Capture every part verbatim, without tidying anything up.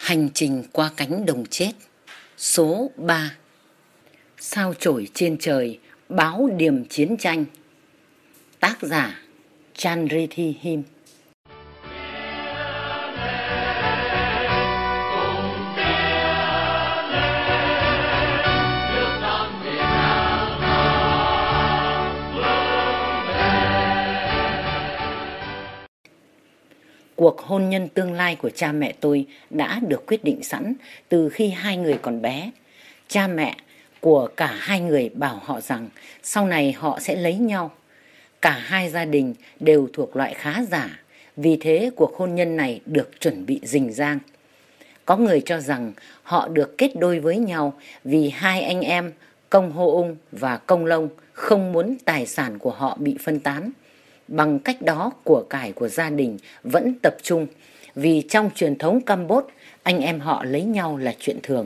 Hành trình qua cánh đồng chết. Số ba. Sao chổi trên trời báo điểm chiến tranh. Tác giả Chandrithi Him. Cuộc hôn nhân tương lai của cha mẹ tôi đã được quyết định sẵn từ khi hai người còn bé. Cha mẹ của cả hai người bảo họ rằng sau này họ sẽ lấy nhau. Cả hai gia đình đều thuộc loại khá giả, vì thế cuộc hôn nhân này được chuẩn bị rình rang. Có người cho rằng họ được kết đôi với nhau vì hai anh em Công Hô Ung và Công Long không muốn tài sản của họ bị phân tán. Bằng cách đó, của cải của gia đình vẫn tập trung, vì trong truyền thống Campuchia, anh em họ lấy nhau là chuyện thường.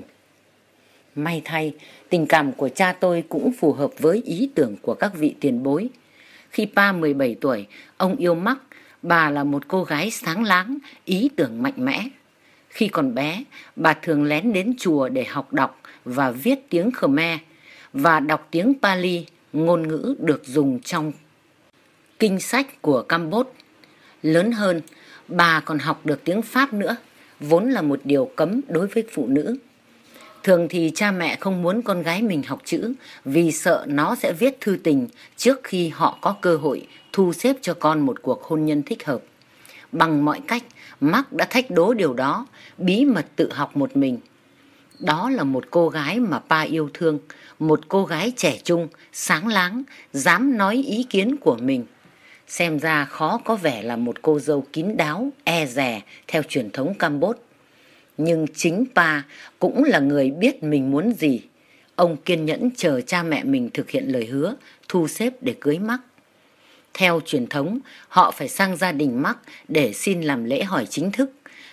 May thay, tình cảm của cha tôi cũng phù hợp với ý tưởng của các vị tiền bối. Khi Pa mười bảy tuổi, ông yêu Mark. Bà là một cô gái sáng láng, ý tưởng mạnh mẽ. Khi còn bé, bà thường lén đến chùa để học đọc và viết tiếng Khmer và đọc tiếng Pali, ngôn ngữ được dùng trong kinh sách của Campuchia. Lớn hơn, bà còn học được tiếng Pháp nữa, vốn là một điều cấm đối với phụ nữ. Thường thì cha mẹ không muốn con gái mình học chữ vì sợ nó sẽ viết thư tình trước khi họ có cơ hội thu xếp cho con một cuộc hôn nhân thích hợp. Bằng mọi cách, Mark đã thách đố điều đó, bí mật tự học một mình. Đó là một cô gái mà Pa yêu thương, một cô gái trẻ trung, sáng láng, dám nói ý kiến của mình. Xem ra khó có vẻ là một cô dâu kín đáo, e dè theo truyền thống Campuchia. Nhưng chính Pa cũng là người biết mình muốn gì. Ông kiên nhẫn chờ cha mẹ mình thực hiện lời hứa, thu xếp để cưới Mark. Theo truyền thống, họ phải sang gia đình Mark để xin làm lễ hỏi chính thức.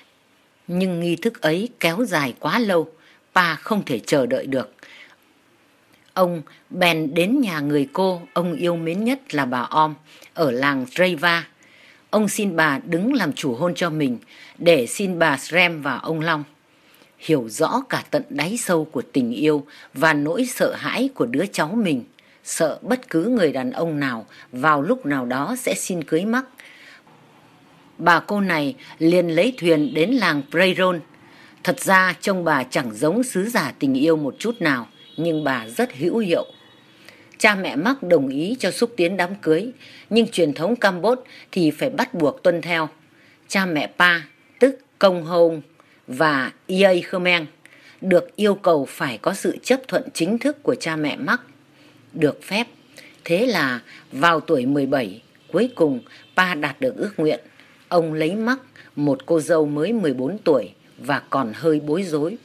Nhưng nghi thức ấy kéo dài quá lâu, Pa không thể chờ đợi được. Ông bèn đến nhà người cô ông yêu mến nhất là bà Om ở làng Dreva. Ông xin bà đứng làm chủ hôn cho mình để xin bà Srem và ông Long. Hiểu rõ cả tận đáy sâu của tình yêu và nỗi sợ hãi của đứa cháu mình, sợ bất cứ người đàn ông nào vào lúc nào đó sẽ xin cưới Mark, bà cô này liền lấy thuyền đến làng Preyron. Thật ra trông bà chẳng giống sứ giả tình yêu một chút nào, nhưng bà rất hữu hiệu. Cha mẹ Mark đồng ý cho xúc tiến đám cưới, nhưng truyền thống Campuchia thì phải bắt buộc tuân theo. Cha mẹ Pa, tức Công Hông và Iay Khmer, được yêu cầu phải có sự chấp thuận chính thức của cha mẹ Mark. Được phép. Thế là vào tuổi mười bảy, cuối cùng Pa đạt được ước nguyện. Ông lấy Mark, một cô dâu mới mười bốn tuổi và còn hơi bối rối.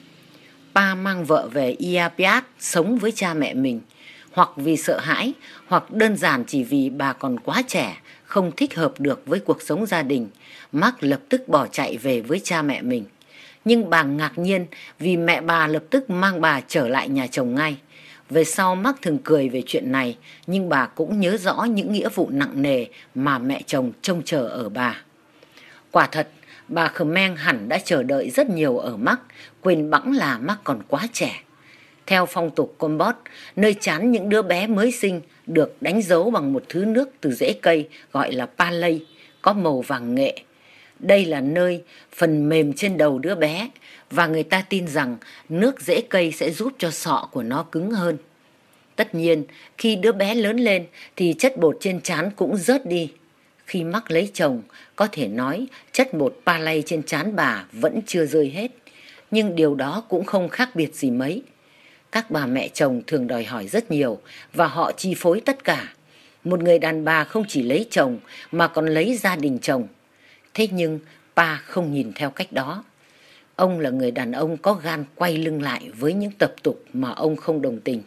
Pa mang vợ về Iapiat sống với cha mẹ mình, hoặc vì sợ hãi, hoặc đơn giản chỉ vì bà còn quá trẻ, không thích hợp được với cuộc sống gia đình. Mark lập tức bỏ chạy về với cha mẹ mình. Nhưng bà ngạc nhiên vì mẹ bà lập tức mang bà trở lại nhà chồng ngay. Về sau Mark thường cười về chuyện này, nhưng bà cũng nhớ rõ những nghĩa vụ nặng nề mà mẹ chồng trông chờ ở bà. Quả thật, bà Khmer hẳn đã chờ đợi rất nhiều ở Mark, quên bẵng là Mark còn quá trẻ. Theo phong tục Campuchia, nơi trán những đứa bé mới sinh được đánh dấu bằng một thứ nước từ rễ cây gọi là palay, có màu vàng nghệ. Đây là nơi phần mềm trên đầu đứa bé, và người ta tin rằng nước rễ cây sẽ giúp cho sọ của nó cứng hơn. Tất nhiên, khi đứa bé lớn lên thì chất bột trên trán cũng rớt đi. Khi Mark lấy chồng, có thể nói chất bột palay trên trán bà vẫn chưa rơi hết, nhưng điều đó cũng không khác biệt gì mấy. Các bà mẹ chồng thường đòi hỏi rất nhiều và họ chi phối tất cả. Một người đàn bà không chỉ lấy chồng mà còn lấy gia đình chồng. Thế nhưng Pa không nhìn theo cách đó. Ông là người đàn ông có gan quay lưng lại với những tập tục mà ông không đồng tình.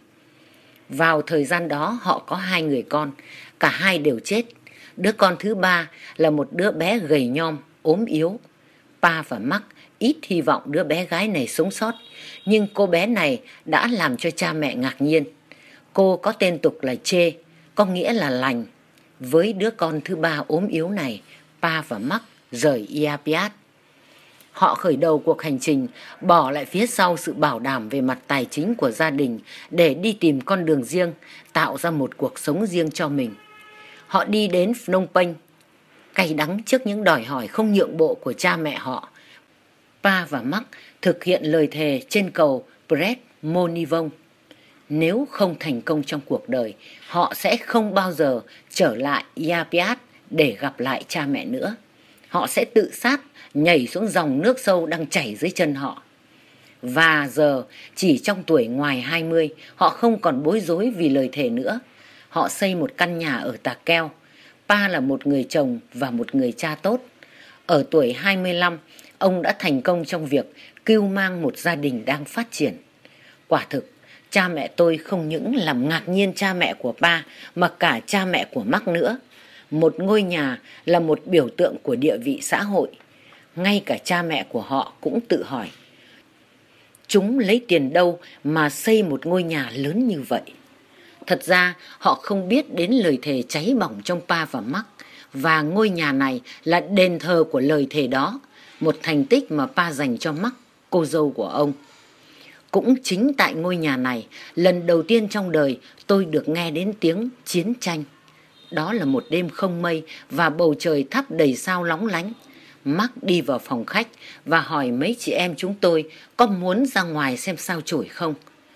Vào thời gian đó họ có hai người con, cả hai đều chết. Đứa con thứ ba là một đứa bé gầy nhom, ốm yếu. Pa và Mark ít hy vọng đứa bé gái này sống sót, nhưng cô bé này đã làm cho cha mẹ ngạc nhiên. Cô có tên tục là Chê, có nghĩa là lành. Với đứa con thứ ba ốm yếu này, Pa và Mark rời Iapiat. Họ khởi đầu cuộc hành trình, bỏ lại phía sau sự bảo đảm về mặt tài chính của gia đình để đi tìm con đường riêng, tạo ra một cuộc sống riêng cho mình. Họ đi đến Phnom Penh, cay đắng trước những đòi hỏi không nhượng bộ của cha mẹ họ. Pa và Mark thực hiện lời thề trên cầu Pret Monivong. Nếu không thành công trong cuộc đời, họ sẽ không bao giờ trở lại Yapiat để gặp lại cha mẹ nữa. Họ sẽ tự sát, nhảy xuống dòng nước sâu đang chảy dưới chân họ. Và giờ, chỉ trong tuổi ngoài hai mươi, họ không còn bối rối vì lời thề nữa. Họ xây một căn nhà ở Tà Keo. Pa là một người chồng và một người cha tốt. Ở tuổi hai mươi lăm, ông đã thành công trong việc cưu mang một gia đình đang phát triển. Quả thực, cha mẹ tôi không những làm ngạc nhiên cha mẹ của Pa mà cả cha mẹ của Mark nữa. Một ngôi nhà là một biểu tượng của địa vị xã hội. Ngay cả cha mẹ của họ cũng tự hỏi, chúng lấy tiền đâu mà xây một ngôi nhà lớn như vậy? Thật ra họ không biết đến lời thề cháy bỏng trong Pa và Mark, và ngôi nhà này là đền thờ của lời thề đó, một thành tích mà Pa dành cho Mark, cô dâu của ông. Cũng chính tại ngôi nhà này, lần đầu tiên trong đời tôi được nghe đến tiếng chiến tranh. Đó là một đêm không mây và bầu trời thắp đầy sao lóng lánh. Mark đi vào phòng khách và hỏi mấy chị em chúng tôi có muốn ra ngoài xem sao chổi không.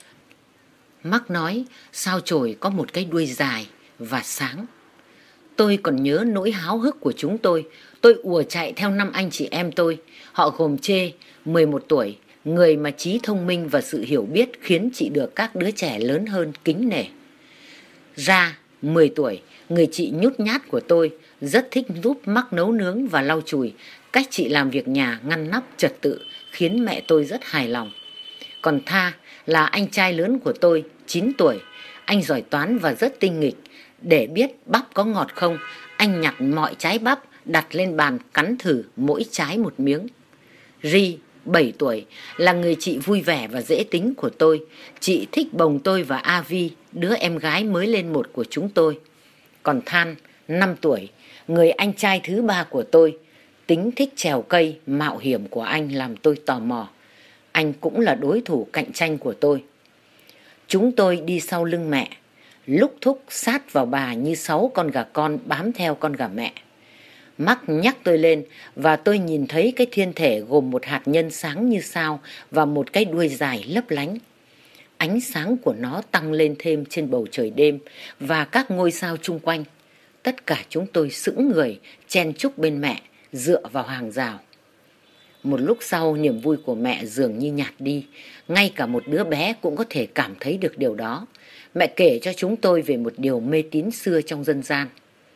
Mark nói sao chổi có một cái đuôi dài và sáng. Tôi còn nhớ nỗi háo hức của chúng tôi. Tôi ùa chạy theo năm anh chị em tôi. Họ gồm Chê, mười một tuổi, người mà trí thông minh và sự hiểu biết khiến chị được các đứa trẻ lớn hơn kính nể. Ra, mười tuổi, người chị nhút nhát của tôi, rất thích giúp Mark nấu nướng và lau chùi. Cách chị làm việc nhà ngăn nắp trật tự khiến mẹ tôi rất hài lòng. Còn Tha là anh trai lớn của tôi, chín tuổi. Anh giỏi toán và rất tinh nghịch. Để biết bắp có ngọt không, anh nhặt mọi trái bắp đặt lên bàn cắn thử mỗi trái một miếng. Ri, bảy tuổi, là người chị vui vẻ và dễ tính của tôi. Chị thích bồng tôi và Avi, đứa em gái mới lên một của chúng tôi. Còn Than, năm tuổi, người anh trai thứ ba của tôi. Tính thích trèo cây, mạo hiểm của anh làm tôi tò mò. Anh cũng là đối thủ cạnh tranh của tôi. Chúng tôi đi sau lưng mẹ, lúc thúc sát vào bà như sáu con gà con bám theo con gà mẹ. Mark nhắc tôi lên và tôi nhìn thấy cái thiên thể gồm một hạt nhân sáng như sao và một cái đuôi dài lấp lánh. Ánh sáng của nó tăng lên thêm trên bầu trời đêm và các ngôi sao chung quanh. Tất cả chúng tôi sững người, chen chúc bên mẹ, dựa vào hàng rào. Một lúc sau, niềm vui của mẹ dường như nhạt đi. Ngay cả một đứa bé cũng có thể cảm thấy được điều đó. Mẹ kể cho chúng tôi về một điều mê tín xưa trong dân gian.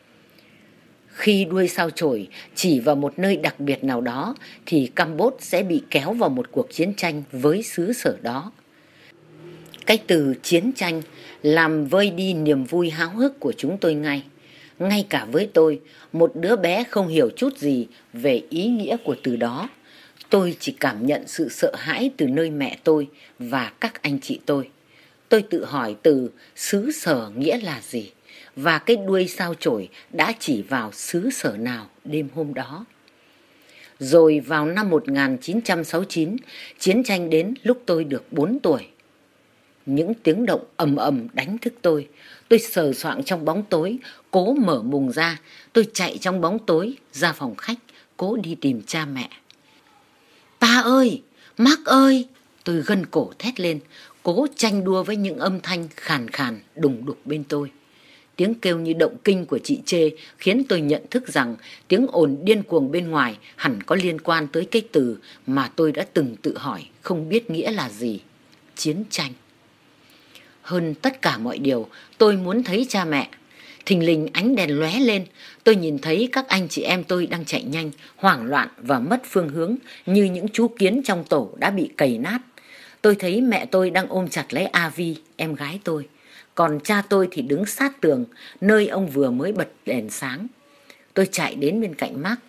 Khi đuôi sao chổi chỉ vào một nơi đặc biệt nào đó thì Campuchia sẽ bị kéo vào một cuộc chiến tranh với xứ sở đó. Cái từ chiến tranh làm vơi đi niềm vui háo hức của chúng tôi ngay. Ngay cả với tôi, một đứa bé không hiểu chút gì về ý nghĩa của từ đó. Tôi chỉ cảm nhận sự sợ hãi từ nơi mẹ tôi và các anh chị tôi. Tôi tự hỏi từ xứ sở nghĩa là gì và cái đuôi sao chổi đã chỉ vào xứ sở nào đêm hôm đó. Rồi vào năm một nghìn chín trăm sáu mươi chín, chiến tranh đến lúc tôi được bốn tuổi. Những tiếng động ầm ầm đánh thức tôi. Tôi sờ soạng trong bóng tối, cố mở mùng ra. Tôi chạy trong bóng tối ra phòng khách, cố đi tìm cha mẹ. Pa ơi! Mark ơi! Tôi gân cổ thét lên, cố tranh đua với những âm thanh khàn khàn đùng đục bên tôi. Tiếng kêu như động kinh của chị Chê khiến tôi nhận thức rằng tiếng ồn điên cuồng bên ngoài hẳn có liên quan tới cái từ mà tôi đã từng tự hỏi không biết nghĩa là gì: chiến tranh. Hơn tất cả mọi điều, tôi muốn thấy cha mẹ. Thình lình ánh đèn lóe lên, tôi nhìn thấy các anh chị em tôi đang chạy nhanh, hoảng loạn và mất phương hướng như những chú kiến trong tổ đã bị cày nát. Tôi thấy mẹ tôi đang ôm chặt lấy Avi, em gái tôi. Còn cha tôi thì đứng sát tường, nơi ông vừa mới bật đèn sáng. Tôi chạy đến bên cạnh Mark.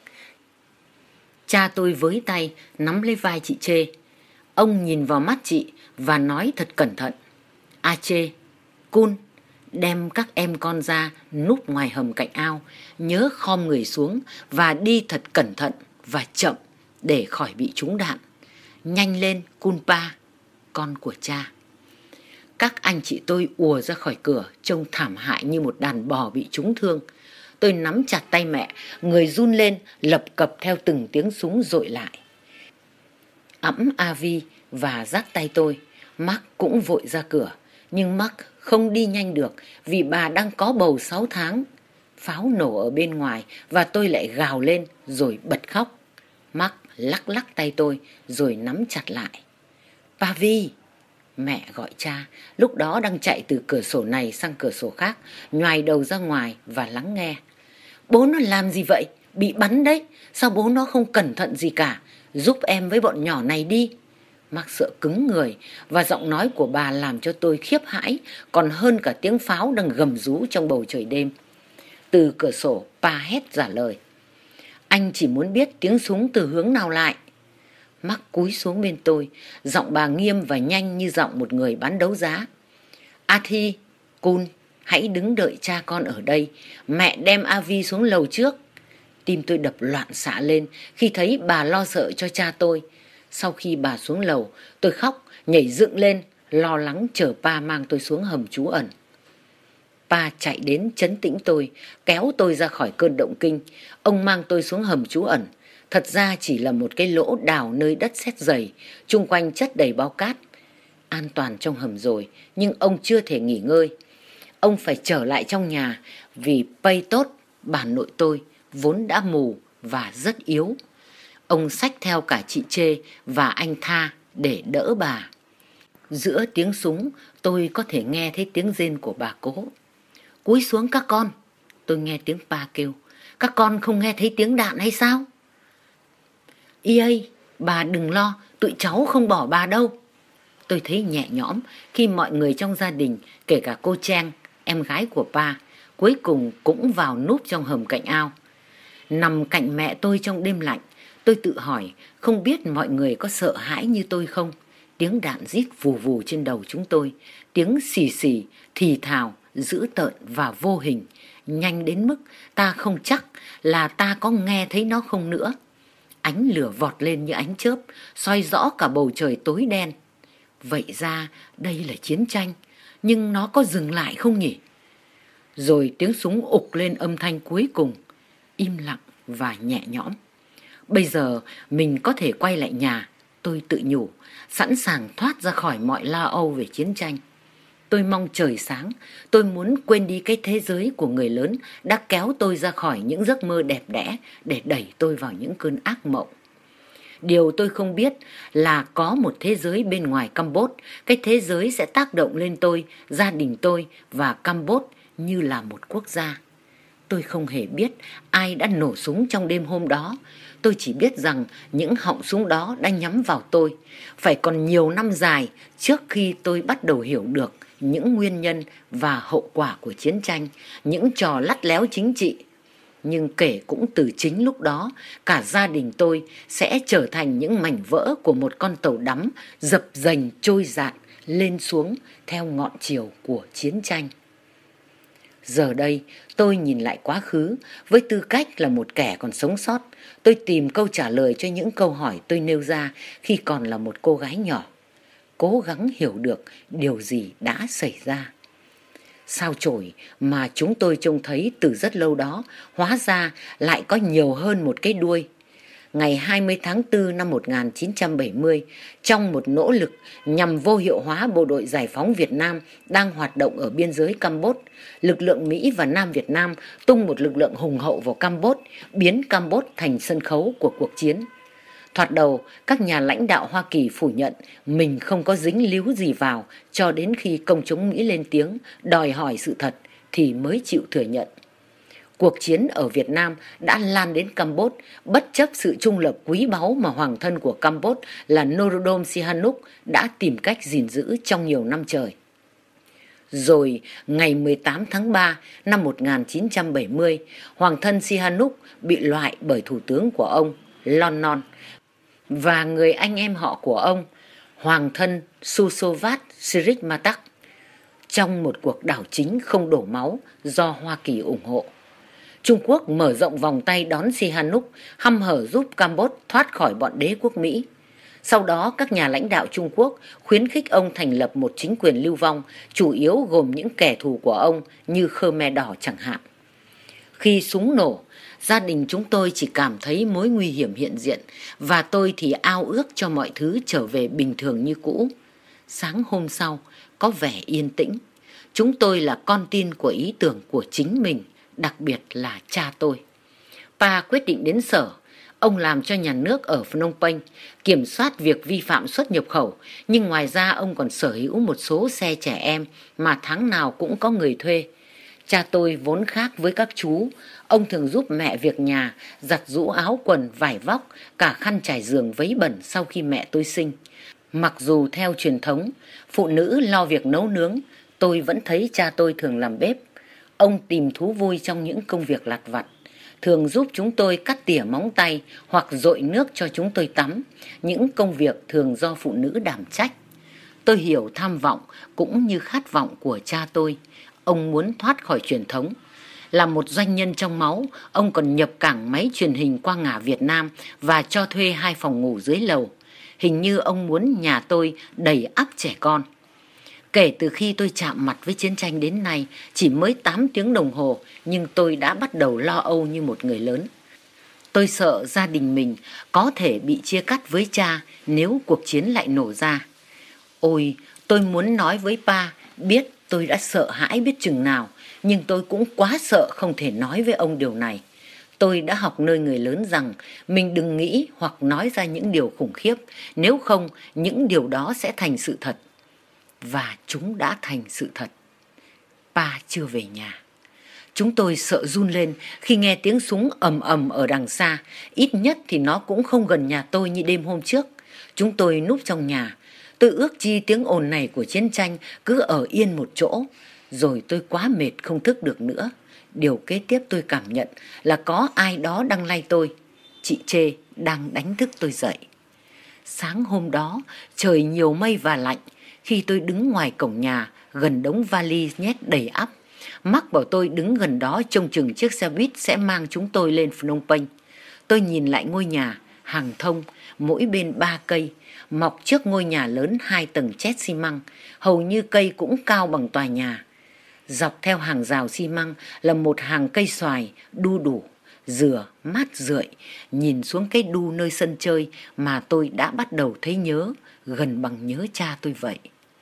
Cha tôi với tay nắm lấy vai chị Chê. Ông nhìn vào mắt chị và nói thật cẩn thận: A Chê, Kun, đem các em con ra núp ngoài hầm cạnh ao, nhớ khom người xuống và đi thật cẩn thận và chậm, để khỏi bị trúng đạn. Nhanh lên, Kunpa, con của cha. Các anh chị tôi ùa ra khỏi cửa, trông thảm hại như một đàn bò bị trúng thương. Tôi nắm chặt tay mẹ, người run lên, lập cập theo từng tiếng súng dội lại. Ẵm Avi và dắt tay tôi. Mark cũng vội ra cửa, nhưng Mark không đi nhanh được vì bà đang có bầu sáu tháng. Pháo nổ ở bên ngoài và tôi lại gào lên rồi bật khóc. Mark lắc lắc tay tôi rồi nắm chặt lại. Pavi! Mẹ gọi cha, lúc đó đang chạy từ cửa sổ này sang cửa sổ khác, nhoài đầu ra ngoài và lắng nghe. Bố nó làm gì vậy? Bị bắn đấy. Sao bố nó không cẩn thận gì cả? Giúp em với bọn nhỏ này đi. Mark sợ cứng người và giọng nói của bà làm cho tôi khiếp hãi, còn hơn cả tiếng pháo đang gầm rú trong bầu trời đêm. Từ cửa sổ, Pa hét trả lời. Anh chỉ muốn biết tiếng súng từ hướng nào lại. Mark cúi xuống bên tôi, giọng bà nghiêm và nhanh như giọng một người bán đấu giá. Athi, Kun, hãy đứng đợi cha con ở đây. Mẹ đem Avi xuống lầu trước. Tim tôi đập loạn xạ lên khi thấy bà lo sợ cho cha tôi. Sau khi bà xuống lầu, tôi khóc, nhảy dựng lên, lo lắng chờ Pa mang tôi xuống hầm trú ẩn. Pa chạy đến trấn tĩnh tôi, kéo tôi ra khỏi cơn động kinh. Ông mang tôi xuống hầm trú ẩn. Thật ra chỉ là một cái lỗ đào nơi đất sét dày, chung quanh chất đầy bao cát. An toàn trong hầm rồi, nhưng ông chưa thể nghỉ ngơi. Ông phải trở lại trong nhà vì Pay tốt, bà nội tôi, vốn đã mù và rất yếu. Ông xách theo cả chị Chê và anh Tha để đỡ bà. Giữa tiếng súng, tôi có thể nghe thấy tiếng rên của bà cố. Cúi xuống các con. Tôi nghe tiếng Pa kêu. Các con không nghe thấy tiếng đạn hay sao? Ý ơi, bà đừng lo, tụi cháu không bỏ bà đâu. Tôi thấy nhẹ nhõm khi mọi người trong gia đình, kể cả cô Trang, em gái của Pa, cuối cùng cũng vào núp trong hầm cạnh ao. Nằm cạnh mẹ tôi trong đêm lạnh, tôi tự hỏi không biết mọi người có sợ hãi như tôi không. Tiếng đạn rít vù vù trên đầu chúng tôi, tiếng xì xì, thì thào, dữ tợn và vô hình, nhanh đến mức ta không chắc là ta có nghe thấy nó không nữa. Ánh lửa vọt lên như ánh chớp, soi rõ cả bầu trời tối đen. Vậy ra đây là chiến tranh, nhưng nó có dừng lại không nhỉ? Rồi tiếng súng ục lên âm thanh cuối cùng, im lặng và nhẹ nhõm. Bây giờ mình có thể quay lại nhà, tôi tự nhủ, sẵn sàng thoát ra khỏi mọi lo âu về chiến tranh. Tôi mong trời sáng, tôi muốn quên đi cái thế giới của người lớn đã kéo tôi ra khỏi những giấc mơ đẹp đẽ để đẩy tôi vào những cơn ác mộng. Điều tôi không biết là có một thế giới bên ngoài Campuchia, cái thế giới sẽ tác động lên tôi, gia đình tôi và Campuchia như là một quốc gia. Tôi không hề biết ai đã nổ súng trong đêm hôm đó. Tôi chỉ biết rằng những họng súng đó đã nhắm vào tôi. Phải còn nhiều năm dài trước khi tôi bắt đầu hiểu được những nguyên nhân và hậu quả của chiến tranh, những trò lắt léo chính trị. Nhưng kể cũng từ chính lúc đó, cả gia đình tôi sẽ trở thành những mảnh vỡ của một con tàu đắm dập dềnh trôi dạt lên xuống theo ngọn chiều của chiến tranh. Giờ đây, tôi nhìn lại quá khứ với tư cách là một kẻ còn sống sót. Tôi tìm câu trả lời cho những câu hỏi tôi nêu ra khi còn là một cô gái nhỏ. Cố gắng hiểu được điều gì đã xảy ra. Sao chổi mà chúng tôi trông thấy từ rất lâu đó, hóa ra lại có nhiều hơn một cái đuôi. Ngày hai mươi tháng tư năm một nghìn chín trăm bảy mươi, trong một nỗ lực nhằm vô hiệu hóa bộ đội giải phóng Việt Nam đang hoạt động ở biên giới Campuchia, lực lượng Mỹ và Nam Việt Nam tung một lực lượng hùng hậu vào Campuchia, biến Campuchia thành sân khấu của cuộc chiến. Thoạt đầu, các nhà lãnh đạo Hoa Kỳ phủ nhận mình không có dính líu gì vào, cho đến khi công chúng Mỹ lên tiếng đòi hỏi sự thật thì mới chịu thừa nhận. Cuộc chiến ở Việt Nam đã lan đến Campuchia, bất chấp sự trung lập quý báu mà hoàng thân của Campuchia là Norodom Sihanouk đã tìm cách gìn giữ trong nhiều năm trời. Rồi, ngày mười tám tháng ba năm một nghìn chín trăm bảy mươi, hoàng thân Sihanouk bị loại bởi thủ tướng của ông, Lon Non, và người anh em họ của ông, hoàng thân Susovat Sirikmatak, trong một cuộc đảo chính không đổ máu do Hoa Kỳ ủng hộ. Trung Quốc mở rộng vòng tay đón Sihanouk, hăm hở giúp Campuchia thoát khỏi bọn đế quốc Mỹ. Sau đó, các nhà lãnh đạo Trung Quốc khuyến khích ông thành lập một chính quyền lưu vong, chủ yếu gồm những kẻ thù của ông như Khmer Đỏ chẳng hạn. Khi súng nổ, gia đình chúng tôi chỉ cảm thấy mối nguy hiểm hiện diện và tôi thì ao ước cho mọi thứ trở về bình thường như cũ. Sáng hôm sau, có vẻ yên tĩnh. Chúng tôi là con tin của ý tưởng của chính mình, đặc biệt là cha tôi. Pa quyết định đến sở. Ông làm cho nhà nước ở Phnom Penh, kiểm soát việc vi phạm xuất nhập khẩu, nhưng ngoài ra ông còn sở hữu một số xe trẻ em mà tháng nào cũng có người thuê. Cha tôi vốn khác với các chú, ông thường giúp mẹ việc nhà, giặt giũ áo quần, vải vóc, cả khăn trải giường vấy bẩn sau khi mẹ tôi sinh. Mặc dù theo truyền thống, phụ nữ lo việc nấu nướng, tôi vẫn thấy cha tôi thường làm bếp. Ông tìm thú vui trong những công việc lặt vặt, thường giúp chúng tôi cắt tỉa móng tay hoặc dội nước cho chúng tôi tắm, những công việc thường do phụ nữ đảm trách. Tôi hiểu tham vọng cũng như khát vọng của cha tôi. Ông muốn thoát khỏi truyền thống. Là một doanh nhân trong máu, ông còn nhập cảng máy truyền hình qua ngả Việt Nam và cho thuê hai phòng ngủ dưới lầu. Hình như ông muốn nhà tôi đầy ắp trẻ con. Kể từ khi tôi chạm mặt với chiến tranh đến nay, chỉ mới tám tiếng đồng hồ, nhưng tôi đã bắt đầu lo âu như một người lớn. Tôi sợ gia đình mình có thể bị chia cắt với cha nếu cuộc chiến lại nổ ra. Ôi, tôi muốn nói với Pa, biết tôi đã sợ hãi biết chừng nào, nhưng tôi cũng quá sợ không thể nói với ông điều này. Tôi đã học nơi người lớn rằng mình đừng nghĩ hoặc nói ra những điều khủng khiếp, nếu không những điều đó sẽ thành sự thật. Và chúng đã thành sự thật. Pa chưa về nhà. Chúng tôi sợ run lên khi nghe tiếng súng ầm ầm ở đằng xa, ít nhất thì nó cũng không gần nhà tôi như đêm hôm trước. Chúng tôi núp trong nhà. Tôi ước chi tiếng ồn này của chiến tranh cứ ở yên một chỗ. Rồi tôi quá mệt không thức được nữa. Điều kế tiếp tôi cảm nhận là có ai đó đang lay tôi. Chị Chê đang đánh thức tôi dậy. Sáng hôm đó, trời nhiều mây và lạnh. Khi tôi đứng ngoài cổng nhà, gần đống vali nhét đầy ắp, Mark bảo tôi đứng gần đó trông chừng chiếc xe buýt sẽ mang chúng tôi lên Phnom Penh. Tôi nhìn lại ngôi nhà, hàng thông, mỗi bên ba cây, mọc trước ngôi nhà lớn hai tầng chét xi măng, hầu như cây cũng cao bằng tòa nhà. Dọc theo hàng rào xi măng là một hàng cây xoài, đu đủ, dừa, mát rượi, nhìn xuống cái đu nơi sân chơi mà tôi đã bắt đầu thấy nhớ, gần bằng nhớ cha tôi vậy.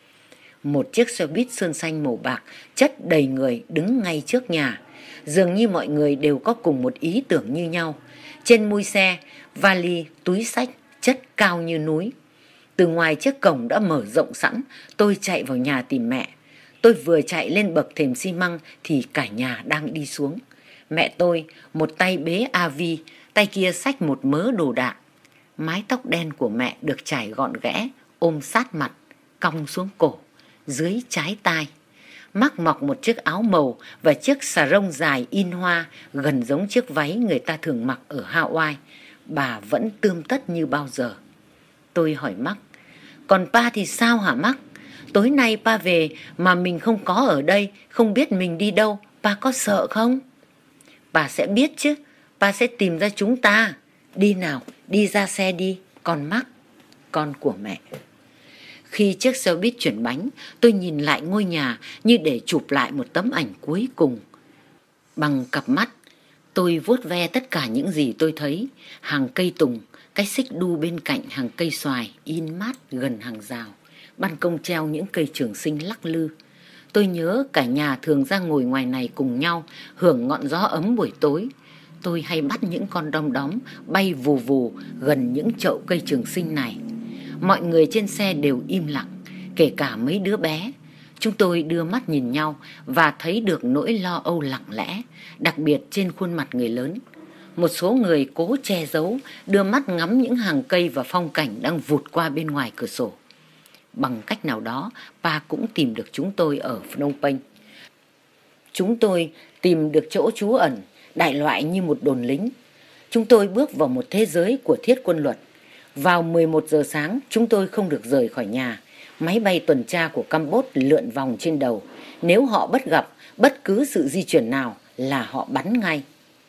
Một chiếc xe buýt sơn xanh màu bạc chất đầy người đứng ngay trước nhà. Dường như mọi người đều có cùng một ý tưởng như nhau. Trên mui xe, vali, túi xách chất cao như núi. Từ ngoài chiếc cổng đã mở rộng sẵn, tôi chạy vào nhà tìm mẹ. Tôi vừa chạy lên bậc thềm xi măng thì cả nhà đang đi xuống. Mẹ tôi, một tay bế a vê, tay kia xách một mớ đồ đạc. Mái tóc đen của mẹ được trải gọn ghẽ, ôm sát mặt, cong xuống cổ, dưới trái tai. Mắc mọc một chiếc áo màu và chiếc xà rông dài in hoa gần giống chiếc váy người ta thường mặc ở Hawaii. Bà vẫn tươm tất như bao giờ. Tôi hỏi Mắc, còn Pa thì sao hả Mắc? Tối nay Pa về mà mình không có ở đây, không biết mình đi đâu, Pa có sợ không? Pa sẽ biết chứ, Pa sẽ tìm ra chúng ta. Đi nào, đi ra xe đi, con Mắc, con của mẹ. Khi chiếc xe buýt chuyển bánh, tôi nhìn lại ngôi nhà như để chụp lại một tấm ảnh cuối cùng. Bằng cặp mắt, tôi vuốt ve tất cả những gì tôi thấy. Hàng cây tùng, cái xích đu bên cạnh hàng cây xoài in mát gần hàng rào. Ban công treo những cây trường sinh lắc lư. Tôi nhớ cả nhà thường ra ngồi ngoài này cùng nhau, hưởng ngọn gió ấm buổi tối. Tôi hay bắt những con đom đóm bay vù vù gần những chậu cây trường sinh này. Mọi người trên xe đều im lặng, kể cả mấy đứa bé. Chúng tôi đưa mắt nhìn nhau và thấy được nỗi lo âu lặng lẽ, đặc biệt trên khuôn mặt người lớn. Một số người cố che giấu, đưa mắt ngắm những hàng cây và phong cảnh đang vụt qua bên ngoài cửa sổ. Bằng cách nào đó, Pa cũng tìm được chúng tôi ở Phnom Penh. Chúng tôi tìm được chỗ trú ẩn, đại loại như một đồn lính. Chúng tôi bước vào một thế giới của thiết quân luật. Vào mười một giờ sáng, chúng tôi không được rời khỏi nhà. Máy bay tuần tra của Campuchia lượn vòng trên đầu. Nếu họ bắt gặp bất cứ sự di chuyển nào là họ bắn ngay.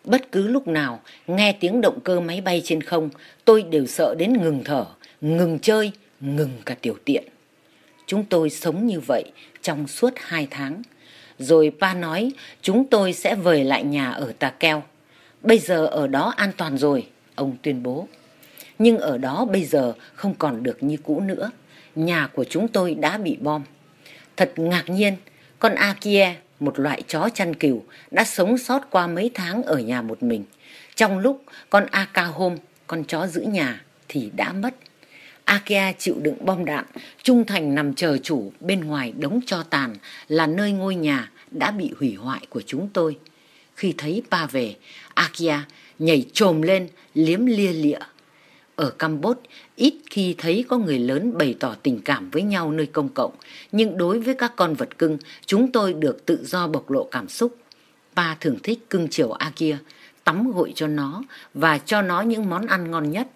Bất cứ lúc nào nghe tiếng động cơ máy bay trên không, tôi đều sợ đến ngừng thở, ngừng chơi, ngừng cả tiểu tiện. Chúng tôi sống như vậy trong suốt hai tháng. Rồi Pa nói chúng tôi sẽ về lại nhà ở Tà Keo. Bây giờ ở đó an toàn rồi, ông tuyên bố. Nhưng ở đó bây giờ không còn được như cũ nữa. Nhà của chúng tôi đã bị bom. Thật ngạc nhiên, con Akie, một loại chó chăn cừu, đã sống sót qua mấy tháng ở nhà một mình. Trong lúc con Akahom, con chó giữ nhà, thì đã mất. Akia chịu đựng bom đạn, trung thành nằm chờ chủ bên ngoài đống tro tàn là nơi ngôi nhà đã bị hủy hoại của chúng tôi. Khi thấy Pa về, Akia nhảy chồm lên, liếm lia lịa. Ở Campuchia, ít khi thấy có người lớn bày tỏ tình cảm với nhau nơi công cộng, nhưng đối với các con vật cưng, chúng tôi được tự do bộc lộ cảm xúc. Pa thường thích cưng chiều Akia, tắm gội cho nó và cho nó những món ăn ngon nhất.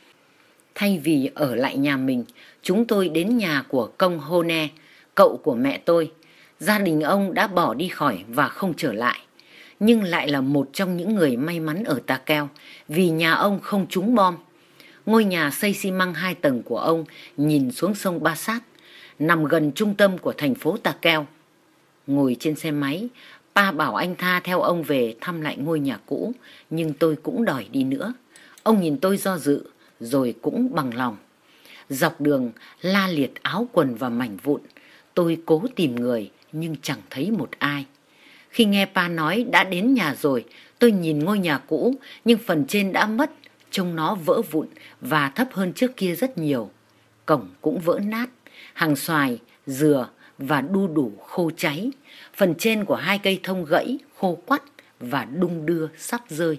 Thay vì ở lại nhà mình, chúng tôi đến nhà của công Hone, cậu của mẹ tôi. Gia đình ông đã bỏ đi khỏi và không trở lại, nhưng lại là một trong những người may mắn ở Ta Keo vì nhà ông không trúng bom. Ngôi nhà xây xi măng hai tầng của ông nhìn xuống sông Ba Sát, nằm gần trung tâm của thành phố Ta Keo. Ngồi trên xe máy, Pa bảo anh tha theo ông về thăm lại ngôi nhà cũ, nhưng tôi cũng đòi đi nữa. Ông nhìn tôi do dự, rồi cũng bằng lòng. Dọc đường la liệt áo quần và mảnh vụn, tôi cố tìm người nhưng chẳng thấy một ai. Khi nghe Pa nói đã đến nhà rồi, tôi nhìn ngôi nhà cũ nhưng phần trên đã mất, trông nó vỡ vụn và thấp hơn trước kia rất nhiều. Cổng cũng vỡ nát, hàng xoài, dừa và đu đủ khô cháy. Phần trên của hai cây thông gãy, khô quắt và đung đưa sắp rơi.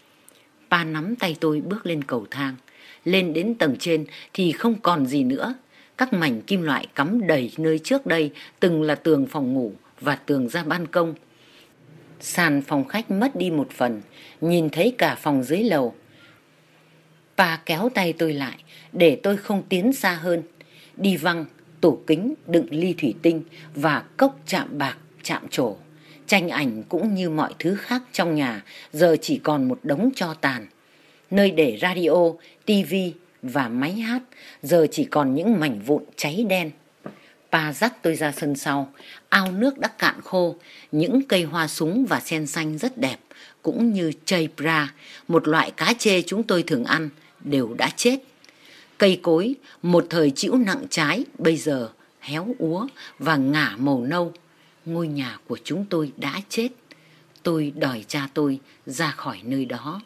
Pa nắm tay tôi bước lên cầu thang. Lên đến tầng trên thì không còn gì nữa. Các mảnh kim loại cắm đầy nơi trước đây từng là tường phòng ngủ và tường ra ban công. Sàn phòng khách mất đi một phần, nhìn thấy cả phòng dưới lầu. Pa kéo tay tôi lại để tôi không tiến xa hơn. Đi văng, tủ kính đựng ly thủy tinh và cốc chạm bạc chạm trổ. Tranh ảnh cũng như mọi thứ khác trong nhà giờ chỉ còn một đống tro tàn. Nơi để radio, tivi và máy hát giờ chỉ còn những mảnh vụn cháy đen. Pa dắt tôi ra sân sau, ao nước đã cạn khô, những cây hoa súng và sen xanh rất đẹp, cũng như chây pra, một loại cá chê chúng tôi thường ăn, đều đã chết. Cây cối, một thời chịu nặng trái, bây giờ héo úa và ngả màu nâu. Ngôi nhà của chúng tôi đã chết. Tôi đòi cha tôi ra khỏi nơi đó.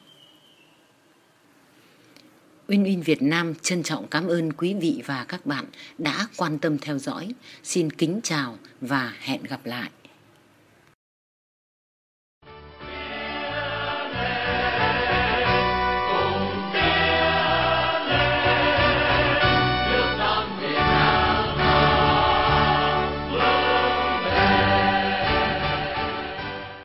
Uyên Uyên Việt Nam trân trọng cảm ơn quý vị và các bạn đã quan tâm theo dõi. Xin kính chào và hẹn gặp lại.